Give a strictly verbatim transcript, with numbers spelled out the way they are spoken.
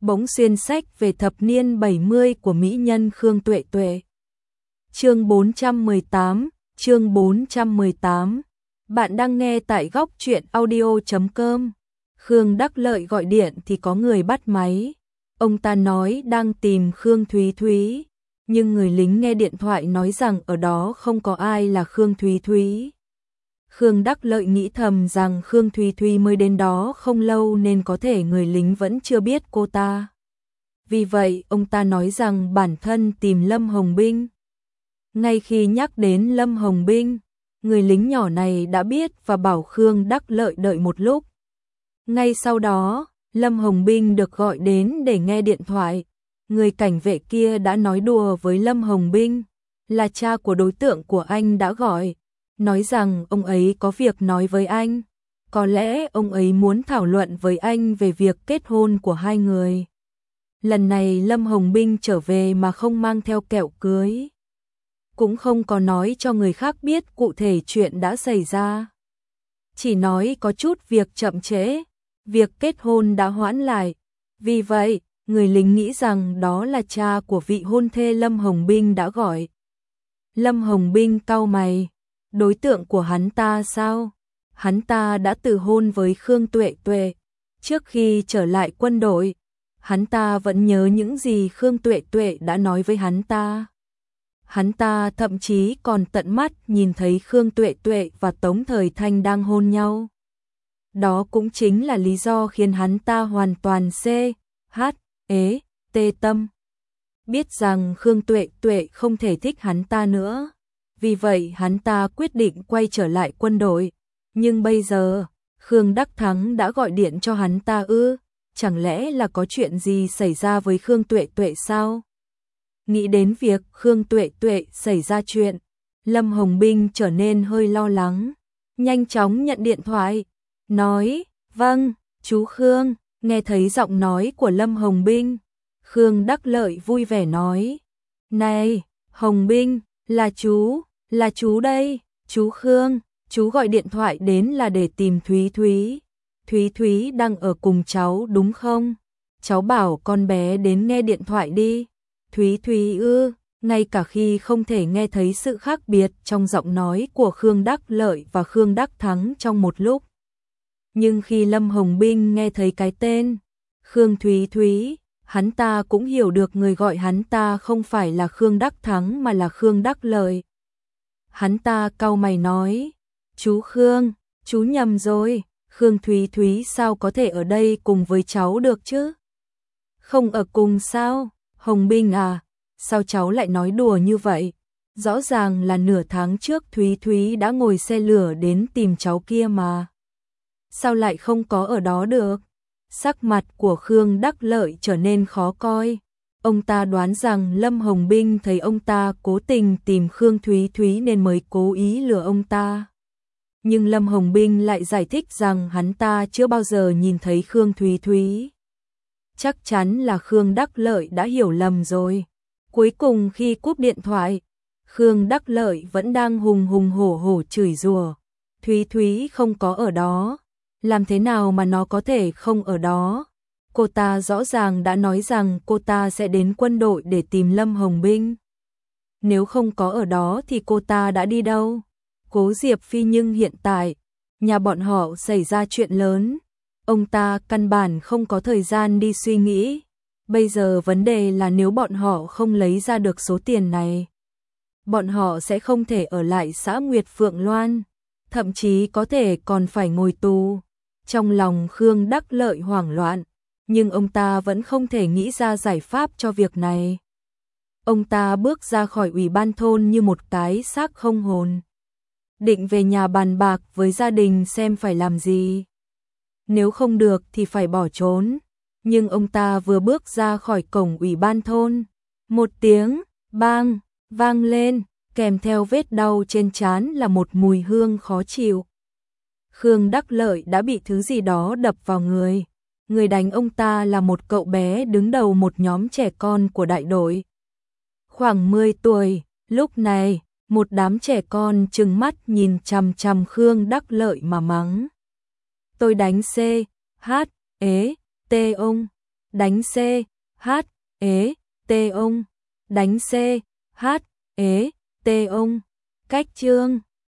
bỗng xuyên sách về thập niên bảy mươi của mỹ nhân Khương Tuệ Tuệ. Chương bốn trăm mười tám, chương bốn trăm mười tám. Bạn đang nghe tại góc truyện audio chấm com. Khương Đắc Lợi gọi điện thì có người bắt máy. Ông ta nói đang tìm Khương Thúy Thúy, nhưng người lính nghe điện thoại nói rằng ở đó không có ai là Khương Thúy Thúy. Khương Đắc Lợi nghĩ thầm rằng Khương Thúy Thúy mới đến đó không lâu nên có thể người lính vẫn chưa biết cô ta. Vì vậy, ông ta nói rằng bản thân tìm Lâm Hồng Binh. Ngay khi nhắc đến Lâm Hồng Binh, người lính nhỏ này đã biết và bảo Khương Đắc Lợi đợi một lúc. Ngay sau đó, Lâm Hồng Binh được gọi đến để nghe điện thoại. Người cảnh vệ kia đã nói đùa với Lâm Hồng Binh, là cha của đối tượng của anh đã gọi, nói rằng ông ấy có việc nói với anh. Có lẽ ông ấy muốn thảo luận với anh về việc kết hôn của hai người. Lần này Lâm Hồng Binh trở về mà không mang theo kẹo cưới, cũng không có nói cho người khác biết cụ thể chuyện đã xảy ra. Chỉ nói có chút việc chậm trễ, việc kết hôn đã hoãn lại. Vì vậy, người lính nghĩ rằng đó là cha của vị hôn thê Lâm Hồng Binh đã gọi. Lâm Hồng Binh cau mày, đối tượng của hắn ta sao? Hắn ta đã từ hôn với Khương Tuệ Tuệ. Trước khi trở lại quân đội, hắn ta vẫn nhớ những gì Khương Tuệ Tuệ đã nói với hắn ta. Hắn ta thậm chí còn tận mắt nhìn thấy Khương Tuệ Tuệ và Tống Thời Thanh đang hôn nhau. Đó cũng chính là lý do khiến hắn ta hoàn toàn C, H, ế, tê tâm. Biết rằng Khương Tuệ Tuệ không thể thích hắn ta nữa. Vì vậy hắn ta quyết định quay trở lại quân đội. Nhưng bây giờ, Khương Đắc Thắng đã gọi điện cho hắn ta ư? Chẳng lẽ là có chuyện gì xảy ra với Khương Tuệ Tuệ sao? Nghĩ đến việc Khương Tuệ Tuệ xảy ra chuyện, Lâm Hồng Binh trở nên hơi lo lắng. Nhanh chóng nhận điện thoại, nói, vâng, chú Khương. Nghe thấy giọng nói của Lâm Hồng Binh, Khương Đắc Lợi vui vẻ nói, này, Hồng Binh, là chú, là chú đây, chú Khương, chú gọi điện thoại đến là để tìm Thúy Thúy. Thúy Thúy đang ở cùng cháu đúng không? Cháu bảo con bé đến nghe điện thoại đi. Thúy Thúy ư? Ngay cả khi không thể nghe thấy sự khác biệt trong giọng nói của Khương Đắc Lợi và Khương Đắc Thắng trong một lúc. Nhưng khi Lâm Hồng Binh nghe thấy cái tên Khương Thúy Thúy, hắn ta cũng hiểu được người gọi hắn ta không phải là Khương Đắc Thắng mà là Khương Đắc Lợi. Hắn ta cau mày nói, chú Khương, chú nhầm rồi, Khương Thúy Thúy sao có thể ở đây cùng với cháu được chứ? Không ở cùng sao? Hồng Binh à, sao cháu lại nói đùa như vậy? Rõ ràng là nửa tháng trước Thúy Thúy đã ngồi xe lửa đến tìm cháu kia mà. Sao lại không có ở đó được? Sắc mặt của Khương Đắc Lợi trở nên khó coi. Ông ta đoán rằng Lâm Hồng Binh thấy ông ta cố tình tìm Khương Thúy Thúy nên mới cố ý lừa ông ta. Nhưng Lâm Hồng Binh lại giải thích rằng hắn ta chưa bao giờ nhìn thấy Khương Thúy Thúy. Chắc chắn là Khương Đắc Lợi đã hiểu lầm rồi. Cuối cùng khi cúp điện thoại, Khương Đắc Lợi vẫn đang hùng hùng hổ hổ chửi rủa. Thúy Thúy không có ở đó. Làm thế nào mà nó có thể không ở đó? Cô ta rõ ràng đã nói rằng cô ta sẽ đến quân đội để tìm Lâm Hồng Binh. Nếu không có ở đó thì cô ta đã đi đâu? Cố Diệp Phi nhưng hiện tại, nhà bọn họ xảy ra chuyện lớn. Ông ta căn bản không có thời gian đi suy nghĩ. Bây giờ vấn đề là nếu bọn họ không lấy ra được số tiền này, bọn họ sẽ không thể ở lại xã Nguyệt Phượng Loan, thậm chí có thể còn phải ngồi tù. Trong lòng Khương Đắc Lợi hoảng loạn, nhưng ông ta vẫn không thể nghĩ ra giải pháp cho việc này. Ông ta bước ra khỏi ủy ban thôn như một cái xác không hồn, định về nhà bàn bạc với gia đình xem phải làm gì. Nếu không được thì phải bỏ trốn. Nhưng ông ta vừa bước ra khỏi cổng ủy ban thôn, một tiếng bang vang lên, kèm theo vết đau trên trán là một mùi hương khó chịu. Khương Đắc Lợi đã bị thứ gì đó đập vào người. Người đánh ông ta là một cậu bé đứng đầu một nhóm trẻ con của đại đội. Khoảng mười tuổi, lúc này, một đám trẻ con trừng mắt nhìn chằm chằm Khương Đắc Lợi mà mắng. Tôi đánh C, H, ế, T ông. đánh C, H, ế, T ông, đánh C, H, ế, T ông. Cách chương